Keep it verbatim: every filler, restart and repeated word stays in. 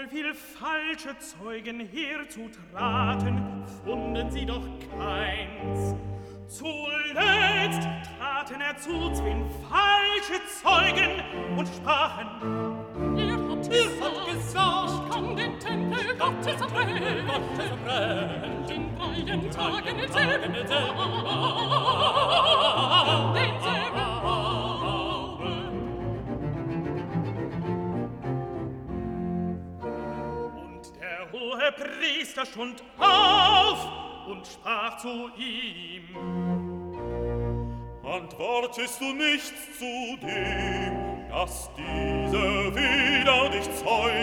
voll viel falsche Zeugen herzutraten, funden sie doch keins. Zuletzt traten herzu zween falsche Zeugen und sprachen: Er hat gesagt, gesagt, ich kann den Tempel Gottes brennen, Gottes brennen, in dreien Tagen denselben, denselben bauen. Und der hohe Priester stund auf und sprach zu ihm: Antwortest du nichts zu dem, dass diese wieder dich zeugen?